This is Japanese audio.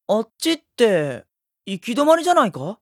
あっちって、行き止まりじゃないか？